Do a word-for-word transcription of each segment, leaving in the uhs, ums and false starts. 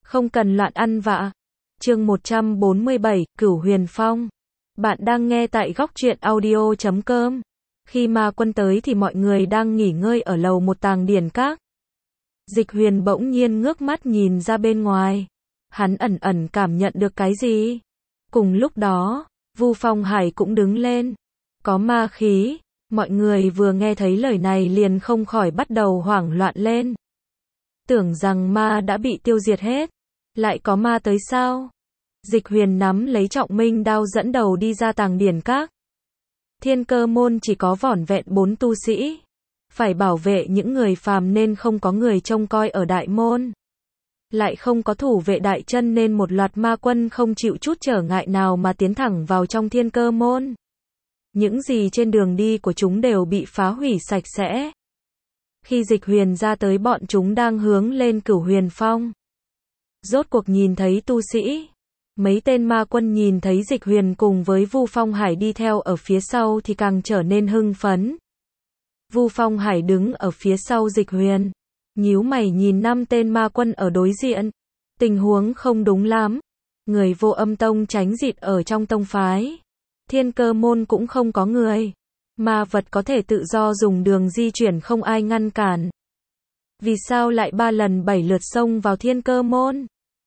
Không cần loạn ăn vạ. Chương một trăm bốn mươi bảy, Cửu Huyền Phong. Bạn đang nghe tại góc truyện audio chấm com. Khi ma quân tới thì mọi người đang nghỉ ngơi ở lầu một tàng điển các. Dịch Huyền bỗng nhiên ngước mắt nhìn ra bên ngoài. Hắn ẩn ẩn cảm nhận được cái gì. Cùng lúc đó, Vu Phong Hải cũng đứng lên. Có ma khí. Mọi người vừa nghe thấy lời này liền không khỏi bắt đầu hoảng loạn lên. Tưởng rằng ma đã bị tiêu diệt hết. Lại có ma tới sao? Dịch Huyền nắm lấy trọng minh đao dẫn đầu đi ra tàng điển các. Thiên Cơ môn chỉ có vỏn vẹn bốn tu sĩ. Phải bảo vệ những người phàm nên không có người trông coi ở đại môn. Lại không có thủ vệ đại chân nên một loạt ma quân không chịu chút trở ngại nào mà tiến thẳng vào trong Thiên Cơ môn. Những gì trên đường đi của chúng đều bị phá hủy sạch sẽ. Khi Dịch Huyền ra tới bọn chúng đang hướng lên Cửu Huyền Phong. Rốt cuộc nhìn thấy tu sĩ. Mấy tên ma quân nhìn thấy Dịch Huyền cùng với Vu Phong Hải đi theo ở phía sau thì càng trở nên hưng phấn. Vu Phong Hải đứng ở phía sau Dịch Huyền. Nhíu mày nhìn năm tên ma quân ở đối diện. Tình huống không đúng lắm. Người Vô Âm tông tránh dịt ở trong tông phái. Thiên Cơ môn cũng không có người. Ma vật có thể tự do dùng đường di chuyển không ai ngăn cản. Vì sao lại ba lần bảy lượt xông vào Thiên Cơ môn?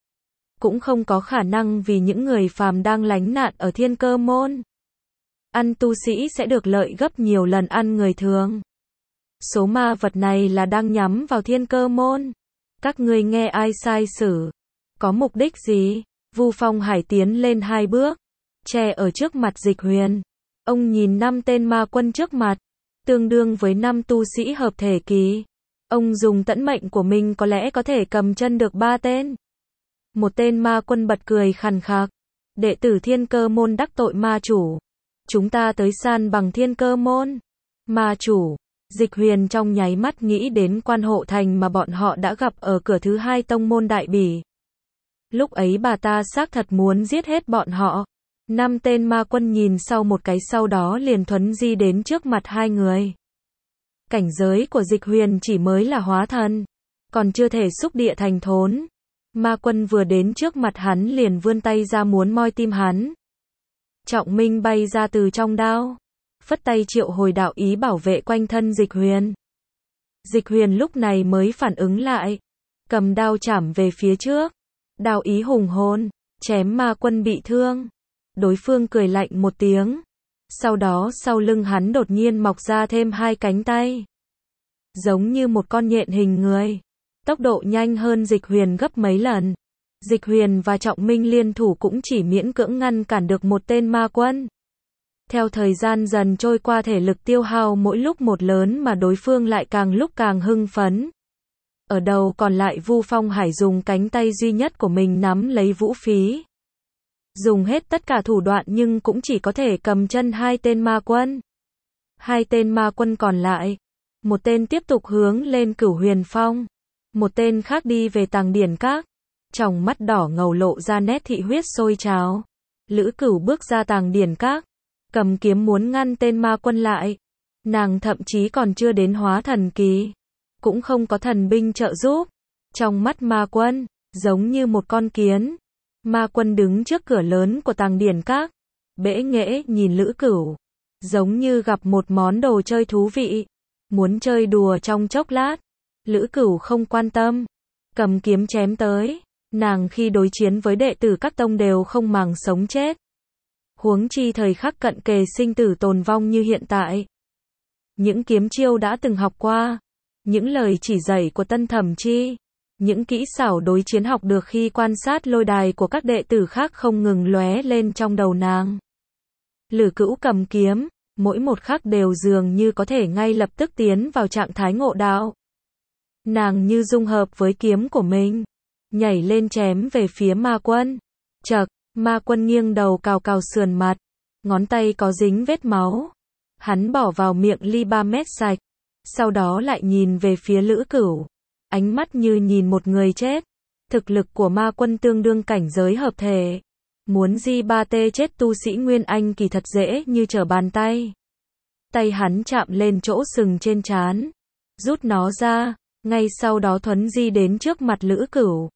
Cũng không có khả năng vì những người phàm đang lánh nạn ở Thiên Cơ môn. Ăn tu sĩ sẽ được lợi gấp nhiều lần ăn người thường. Số ma vật này là đang nhắm vào Thiên Cơ môn. Các ngươi nghe ai sai sử? Có mục đích gì? Vu Phong Hải tiến lên hai bước. Che ở trước mặt Dịch Huyền. Ông nhìn năm tên ma quân trước mặt. Tương đương với năm tu sĩ hợp thể kỳ. Ông dùng tẫn mệnh của mình có lẽ có thể cầm chân được ba tên. Một tên ma quân bật cười khàn khạc. Đệ tử Thiên Cơ môn đắc tội ma chủ. Chúng ta tới san bằng Thiên Cơ môn. Ma chủ. Dịch Huyền trong nháy mắt nghĩ đến Quan Hộ Thành mà bọn họ đã gặp ở cửa thứ hai tông môn Đại Bỉ. Lúc ấy bà ta xác thật muốn giết hết bọn họ. Năm tên ma quân nhìn sau một cái sau đó liền thuấn di đến trước mặt hai người. Cảnh giới của Dịch Huyền chỉ mới là hóa thần. Còn chưa thể xúc địa thành thốn. Ma quân vừa đến trước mặt hắn liền vươn tay ra muốn moi tim hắn. Trọng minh bay ra từ trong đao. Phất tay triệu hồi đạo ý bảo vệ quanh thân Dịch Huyền. Dịch Huyền lúc này mới phản ứng lại. Cầm đao chảm về phía trước. Đao ý hùng hồn. Chém ma quân bị thương. Đối phương cười lạnh một tiếng. Sau đó sau lưng hắn đột nhiên mọc ra thêm hai cánh tay. Giống như một con nhện hình người. Tốc độ nhanh hơn Dịch Huyền gấp mấy lần. Dịch Huyền và Trọng Minh liên thủ cũng chỉ miễn cưỡng ngăn cản được một tên ma quân. Theo thời gian dần trôi qua thể lực tiêu hao mỗi lúc một lớn mà đối phương lại càng lúc càng hưng phấn. Ở đầu còn lại Vu Phong Hải dùng cánh tay duy nhất của mình nắm lấy vũ khí. Dùng hết tất cả thủ đoạn nhưng cũng chỉ có thể cầm chân hai tên ma quân. Hai tên ma quân còn lại. Một tên tiếp tục hướng lên Cửu Huyền Phong. Một tên khác đi về tàng điển các. Tròng mắt đỏ ngầu lộ ra nét thị huyết sôi trào. Lữ Cửu bước ra tàng điển các. Cầm kiếm muốn ngăn tên ma quân lại. Nàng thậm chí còn chưa đến hóa thần kỳ. Cũng không có thần binh trợ giúp. Trong mắt ma quân, giống như một con kiến. Ma quân đứng trước cửa lớn của tàng điển các. Bẽ nghễ nhìn Lữ Cửu. Giống như gặp một món đồ chơi thú vị. Muốn chơi đùa trong chốc lát. Lữ Cửu không quan tâm. Cầm kiếm chém tới. Nàng khi đối chiến với đệ tử các tông đều không màng sống chết. Huống chi thời khắc cận kề sinh tử tồn vong như hiện tại. Những kiếm chiêu đã từng học qua. Những lời chỉ dạy của Tân Thẩm Chi. Những kỹ xảo đối chiến học được khi quan sát lôi đài của các đệ tử khác không ngừng lóe lên trong đầu nàng. Lữ Cửu cầm kiếm, mỗi một khắc đều dường như có thể ngay lập tức tiến vào trạng thái ngộ đạo. Nàng như dung hợp với kiếm của mình, nhảy lên chém về phía ma quân. Chậc, ma quân nghiêng đầu cào cào sườn mặt, ngón tay có dính vết máu. Hắn bỏ vào miệng ly ba mét sạch, sau đó lại nhìn về phía Lữ Cửu. Ánh mắt như nhìn một người chết. Thực lực của ma quân tương đương cảnh giới hợp thể. Muốn di ba tê chết tu sĩ Nguyên Anh kỳ thật dễ như trở bàn tay. Tay hắn chạm lên chỗ sừng trên trán. Rút nó ra. Ngay sau đó thuấn di đến trước mặt Lữ Cửu.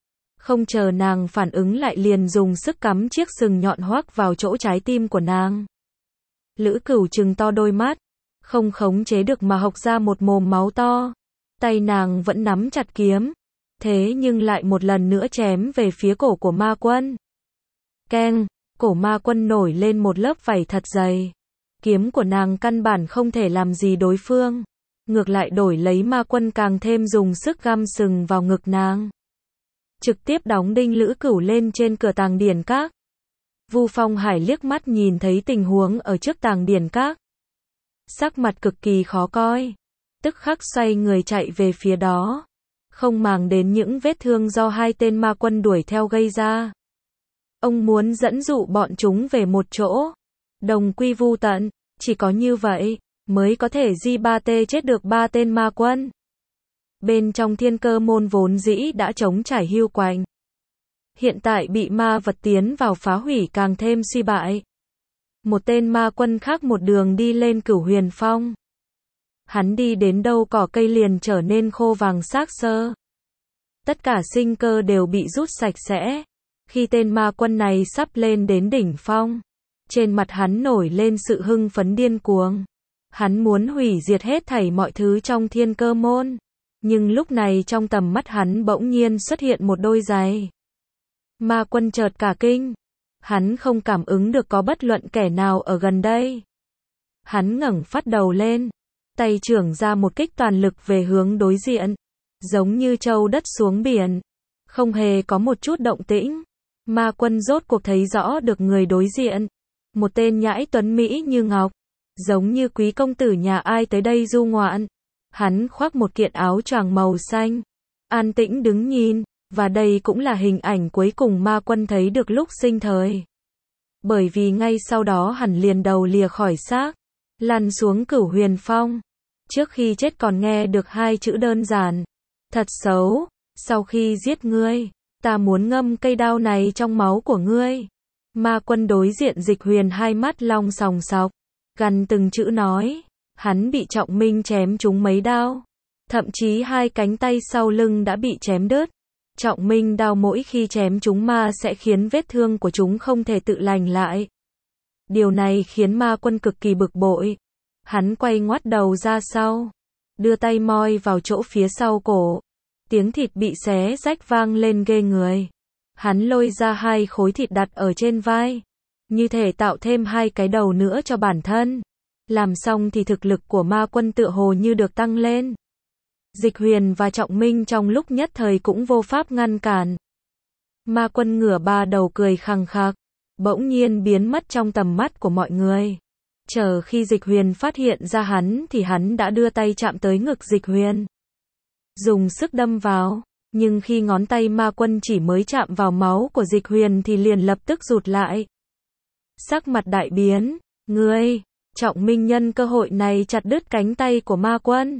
Không chờ nàng phản ứng lại liền dùng sức cắm chiếc sừng nhọn hoắc vào chỗ trái tim của nàng. Lữ Cửu trừng to đôi mắt, không khống chế được mà hộc ra một mồm máu to. Tay nàng vẫn nắm chặt kiếm, thế nhưng lại một lần nữa chém về phía cổ của ma quân. Keng, cổ ma quân nổi lên một lớp vảy thật dày. Kiếm của nàng căn bản không thể làm gì đối phương. Ngược lại đổi lấy ma quân càng thêm dùng sức găm sừng vào ngực nàng. Trực tiếp đóng đinh Lữ Cửu lên trên cửa tàng điển các. Vu Phong Hải liếc mắt nhìn thấy tình huống ở trước tàng điển các. Sắc mặt cực kỳ khó coi. Tức khắc xoay người chạy về phía đó. Không màng đến những vết thương do hai tên ma quân đuổi theo gây ra. Ông muốn dẫn dụ bọn chúng về một chỗ. Đồng quy vu tận. Chỉ có như vậy mới có thể di ba tê chết được ba tên ma quân. Bên trong thiên cơ môn vốn dĩ đã trống trải hiu quạnh. Hiện tại bị ma vật tiến vào phá hủy càng thêm suy bại. Một tên ma quân khác một đường đi lên Cửu Huyền Phong. Hắn đi đến đâu cỏ cây liền trở nên khô vàng xác xơ. Tất cả sinh cơ đều bị rút sạch sẽ. Khi tên ma quân này sắp lên đến đỉnh phong, trên mặt hắn nổi lên sự hưng phấn điên cuồng. Hắn muốn hủy diệt hết thảy mọi thứ trong thiên cơ môn. Nhưng lúc này trong tầm mắt hắn bỗng nhiên xuất hiện một đôi giày. Ma quân chợt cả kinh. Hắn không cảm ứng được có bất luận kẻ nào ở gần đây. Hắn ngẩng phát đầu lên. Tay trưởng ra một kích toàn lực về hướng đối diện. Giống như trâu đất xuống biển. Không hề có một chút động tĩnh. Ma quân rốt cuộc thấy rõ được người đối diện. Một tên nhãi tuấn Mỹ như ngọc. Giống như quý công tử nhà ai tới đây du ngoạn. Hắn khoác một kiện áo choàng màu xanh. An tĩnh đứng nhìn. Và đây cũng là hình ảnh cuối cùng ma quân thấy được lúc sinh thời. Bởi vì ngay sau đó hẳn liền đầu lìa khỏi xác. Lăn xuống Cửu Huyền Phong. Trước khi chết còn nghe được hai chữ đơn giản. Thật xấu. Sau khi giết ngươi, ta muốn ngâm cây đao này trong máu của ngươi. Ma quân đối diện Dịch Huyền hai mắt long sòng sọc. Gằn từng chữ nói. Hắn bị Trọng Minh chém trúng mấy đao. Thậm chí hai cánh tay sau lưng đã bị chém đứt. Trọng Minh đao mỗi khi chém chúng ma sẽ khiến vết thương của chúng không thể tự lành lại. Điều này khiến ma quân cực kỳ bực bội. Hắn quay ngoắt đầu ra sau. Đưa tay moi vào chỗ phía sau cổ. Tiếng thịt bị xé rách vang lên ghê người. Hắn lôi ra hai khối thịt đặt ở trên vai. Như thể tạo thêm hai cái đầu nữa cho bản thân. Làm xong thì thực lực của ma quân tựa hồ như được tăng lên. Dịch Huyền và Trọng Minh trong lúc nhất thời cũng vô pháp ngăn cản. Ma quân ngửa ba đầu cười khằng khặc, bỗng nhiên biến mất trong tầm mắt của mọi người. Chờ khi Dịch Huyền phát hiện ra hắn thì hắn đã đưa tay chạm tới ngực Dịch Huyền. Dùng sức đâm vào, nhưng khi ngón tay ma quân chỉ mới chạm vào máu của Dịch Huyền thì liền lập tức rụt lại. Sắc mặt đại biến, ngươi, Trọng Minh nhân cơ hội này chặt đứt cánh tay của ma quân.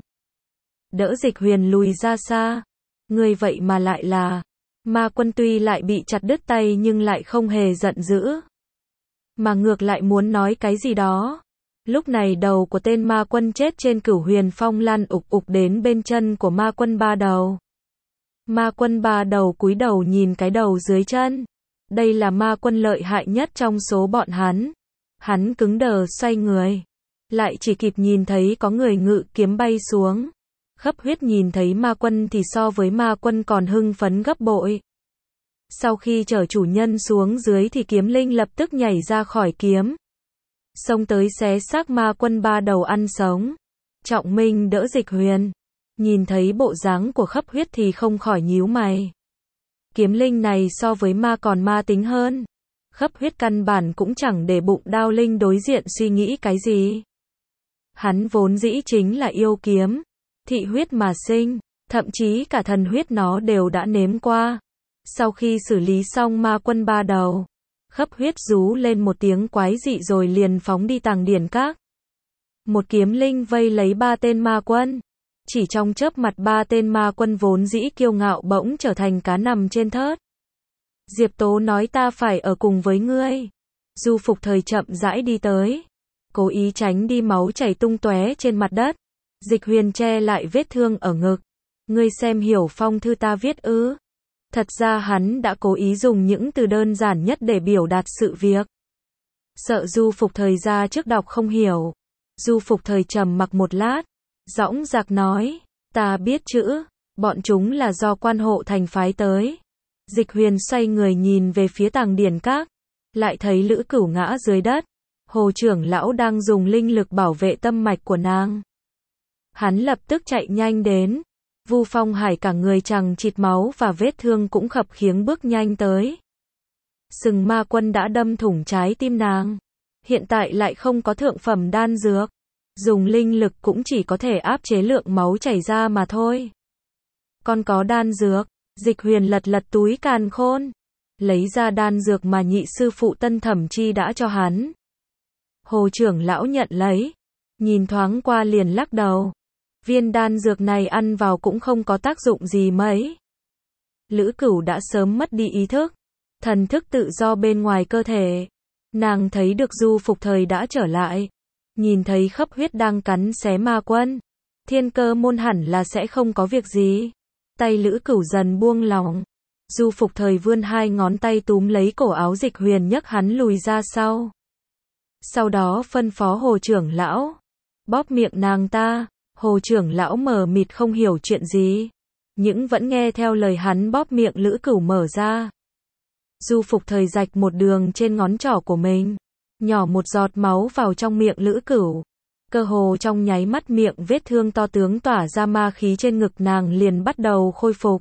Đỡ Dịch Huyền lùi ra xa. Ngươi vậy mà lại là. Ma quân tuy lại bị chặt đứt tay nhưng lại không hề giận dữ. Mà ngược lại muốn nói cái gì đó. Lúc này đầu của tên ma quân chết trên Cửu Huyền Phong lăn ục ục đến bên chân của ma quân ba đầu. Ma quân ba đầu cúi đầu nhìn cái đầu dưới chân. Đây là ma quân lợi hại nhất trong số bọn hắn. Hắn cứng đờ xoay người. Lại chỉ kịp nhìn thấy có người ngự kiếm bay xuống. Khấp Huyết nhìn thấy ma quân thì so với ma quân còn hưng phấn gấp bội. Sau khi chở chủ nhân xuống dưới thì kiếm linh lập tức nhảy ra khỏi kiếm. Xông tới xé xác ma quân ba đầu ăn sống. Trọng Minh đỡ Dịch Huyền. Nhìn thấy bộ dáng của Khấp Huyết thì không khỏi nhíu mày. Kiếm linh này so với ma còn ma tính hơn. Khấp Huyết căn bản cũng chẳng để bụng đao linh đối diện suy nghĩ cái gì. Hắn vốn dĩ chính là yêu kiếm. Thị huyết mà sinh, thậm chí cả thần huyết nó đều đã nếm qua. Sau khi xử lý xong ma quân ba đầu, Khấp Huyết rú lên một tiếng quái dị rồi liền phóng đi tàng điển các. Một kiếm linh vây lấy ba tên ma quân. Chỉ trong chớp mặt ba tên ma quân vốn dĩ kiêu ngạo bỗng trở thành cá nằm trên thớt. Diệp Tố nói ta phải ở cùng với ngươi. Du Phục Thời chậm rãi đi tới, cố ý tránh đi máu chảy tung tóe trên mặt đất. Dịch Huyền che lại vết thương ở ngực. Ngươi xem hiểu phong thư ta viết ư? Thật ra hắn đã cố ý dùng những từ đơn giản nhất để biểu đạt sự việc. Sợ Du Phục Thời ra trước đọc không hiểu. Du Phục Thời trầm mặc một lát, dõng dạc nói, ta biết chữ, bọn chúng là do quan hộ thành phái tới. Dịch Huyền xoay người nhìn về phía Tàng Điển Các, lại thấy Lữ Cửu ngã dưới đất. Hồ trưởng lão đang dùng linh lực bảo vệ tâm mạch của nàng. Hắn lập tức chạy nhanh đến. Vu Phong Hải cả người chằng chịt máu và vết thương cũng khập khiễng bước nhanh tới. Sừng ma quân đã đâm thủng trái tim nàng. Hiện tại lại không có thượng phẩm đan dược. Dùng linh lực cũng chỉ có thể áp chế lượng máu chảy ra mà thôi. Còn có đan dược. Dịch Huyền lật lật túi càn khôn. Lấy ra đan dược mà nhị sư phụ Tân Thẩm Chi đã cho hắn. Hồ trưởng lão nhận lấy. Nhìn thoáng qua liền lắc đầu. Viên đan dược này ăn vào cũng không có tác dụng gì mấy. Lữ Cửu đã sớm mất đi ý thức. Thần thức tự do bên ngoài cơ thể. Nàng thấy được Du Phục Thời đã trở lại. Nhìn thấy khắp huyết đang cắn xé ma quân. Thiên Cơ môn hẳn là sẽ không có việc gì. Tay Lữ Cửu dần buông lỏng. Du Phục Thời vươn hai ngón tay túm lấy cổ áo Dịch Huyền nhấc hắn lùi ra sau. Sau đó phân phó Hồ trưởng lão. Bóp miệng nàng ta. Hồ trưởng lão mờ mịt không hiểu chuyện gì. Nhưng vẫn nghe theo lời hắn bóp miệng Lữ Cửu mở ra. Du Phục Thời rạch một đường trên ngón trỏ của mình. Nhỏ một giọt máu vào trong miệng Lữ Cửu. Cơ hồ trong nháy mắt miệng vết thương to tướng tỏa ra ma khí trên ngực nàng liền bắt đầu khôi phục.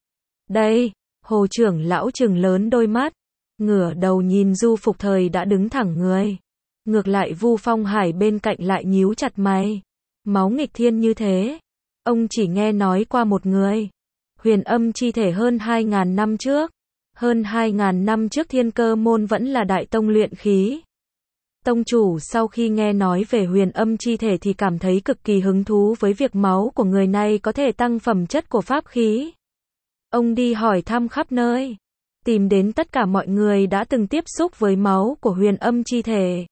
Đây, Hồ trưởng lão trừng lớn đôi mắt. Ngửa đầu nhìn Du Phục Thời đã đứng thẳng người. Ngược lại Vu Phong Hải bên cạnh lại nhíu chặt mày. Máu nghịch thiên như thế. Ông chỉ nghe nói qua một người. Huyền Âm chi thể hơn hai ngàn năm trước. Hơn hai ngàn năm trước Thiên Cơ môn vẫn là đại tông luyện khí. Tông chủ sau khi nghe nói về huyền âm chi thể thì cảm thấy cực kỳ hứng thú với việc máu của người này có thể tăng phẩm chất của pháp khí. Ông đi hỏi thăm khắp nơi. Tìm đến tất cả mọi người đã từng tiếp xúc với máu của huyền âm chi thể.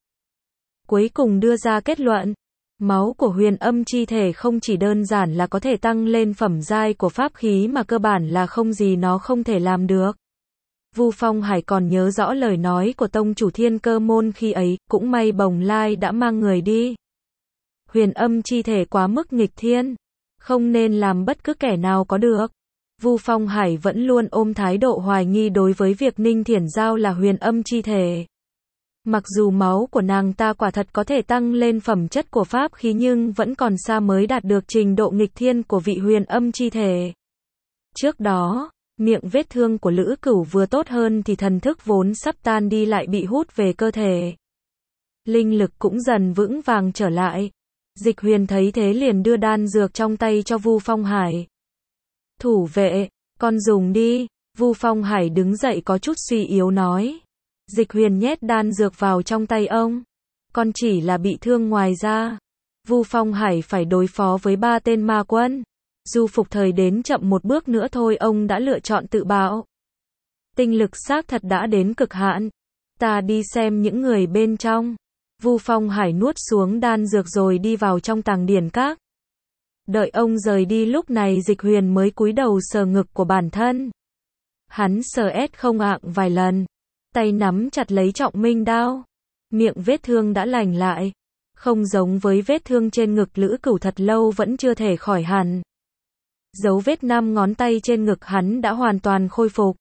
Cuối cùng đưa ra kết luận. Máu của huyền âm chi thể không chỉ đơn giản là có thể tăng lên phẩm giai của pháp khí mà cơ bản là không gì nó không thể làm được. Vu Phong Hải còn nhớ rõ lời nói của tông chủ Thiên Cơ môn khi ấy, cũng may Bồng Lai đã mang người đi. Huyền âm chi thể quá mức nghịch thiên, không nên làm bất cứ kẻ nào có được. Vu Phong Hải vẫn luôn ôm thái độ hoài nghi đối với việc Ninh Thiển Giao là huyền âm chi thể. Mặc dù máu của nàng ta quả thật có thể tăng lên phẩm chất của pháp khí nhưng vẫn còn xa mới đạt được trình độ nghịch thiên của vị huyền âm chi thể. Trước đó, miệng vết thương của Lữ Cửu vừa tốt hơn thì thần thức vốn sắp tan đi lại bị hút về cơ thể. Linh lực cũng dần vững vàng trở lại. Dịch Huyền thấy thế liền đưa đan dược trong tay cho Vu Phong Hải. Thủ vệ, con dùng đi. Vu Phong Hải đứng dậy có chút suy yếu nói. Dịch Huyền nhét đan dược vào trong tay ông. Con chỉ là bị thương ngoài da. Vu Phong Hải phải đối phó với ba tên ma quân. Du Phục Thời đến chậm một bước nữa thôi ông đã lựa chọn tự bạo. Tinh lực xác thật đã đến cực hạn. Ta đi xem những người bên trong. Vu Phong Hải nuốt xuống đan dược rồi đi vào trong Tàng Điển Các. Đợi ông rời đi lúc này Dịch Huyền mới cúi đầu sờ ngực của bản thân. Hắn sờ ét không ạng vài lần. Tay nắm chặt lấy trọng minh đao. Miệng vết thương đã lành lại. Không giống với vết thương trên ngực Lữ Cửu thật lâu vẫn chưa thể khỏi hẳn. Dấu vết năm ngón tay trên ngực hắn đã hoàn toàn khôi phục.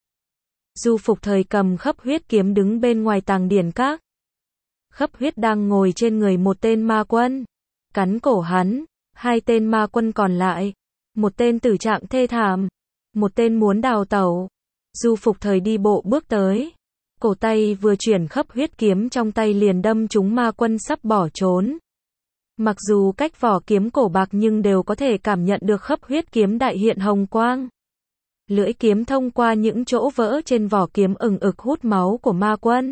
Du Phục Thời cầm khấp huyết kiếm đứng bên ngoài Tàng Điển Các. Khấp huyết đang ngồi trên người một tên ma quân. Cắn cổ hắn. Hai tên ma quân còn lại. Một tên tử trạng thê thảm. Một tên muốn đào tẩu. Du Phục Thời đi bộ bước tới. Cổ tay vừa chuyển khấp huyết kiếm trong tay liền đâm trúng ma quân sắp bỏ trốn. Mặc dù cách vỏ kiếm cổ bạc nhưng đều có thể cảm nhận được khấp huyết kiếm đại hiện hồng quang. Lưỡi kiếm thông qua những chỗ vỡ trên vỏ kiếm ừng ực hút máu của ma quân.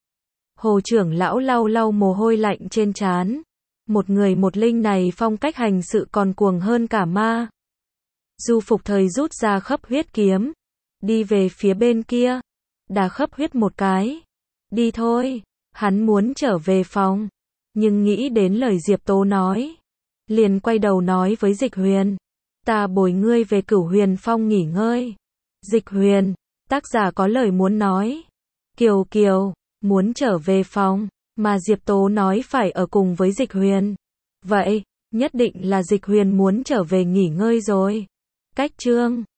Hồ trưởng lão lau lau mồ hôi lạnh trên trán. Một người một linh này phong cách hành sự còn cuồng hơn cả ma. Du Phục Thời rút ra khấp huyết kiếm. Đi về phía bên kia. Đá khấp huyết một cái. Đi thôi. Hắn muốn trở về phòng. Nhưng nghĩ đến lời Diệp Tố nói. Liền quay đầu nói với Dịch Huyền. Ta bồi ngươi về Cửu Huyền Phong nghỉ ngơi. Dịch Huyền, tác giả có lời muốn nói. Kiều Kiều, muốn trở về phòng, mà Diệp Tố nói phải ở cùng với Dịch Huyền. Vậy, nhất định là Dịch Huyền muốn trở về nghỉ ngơi rồi. Cách chương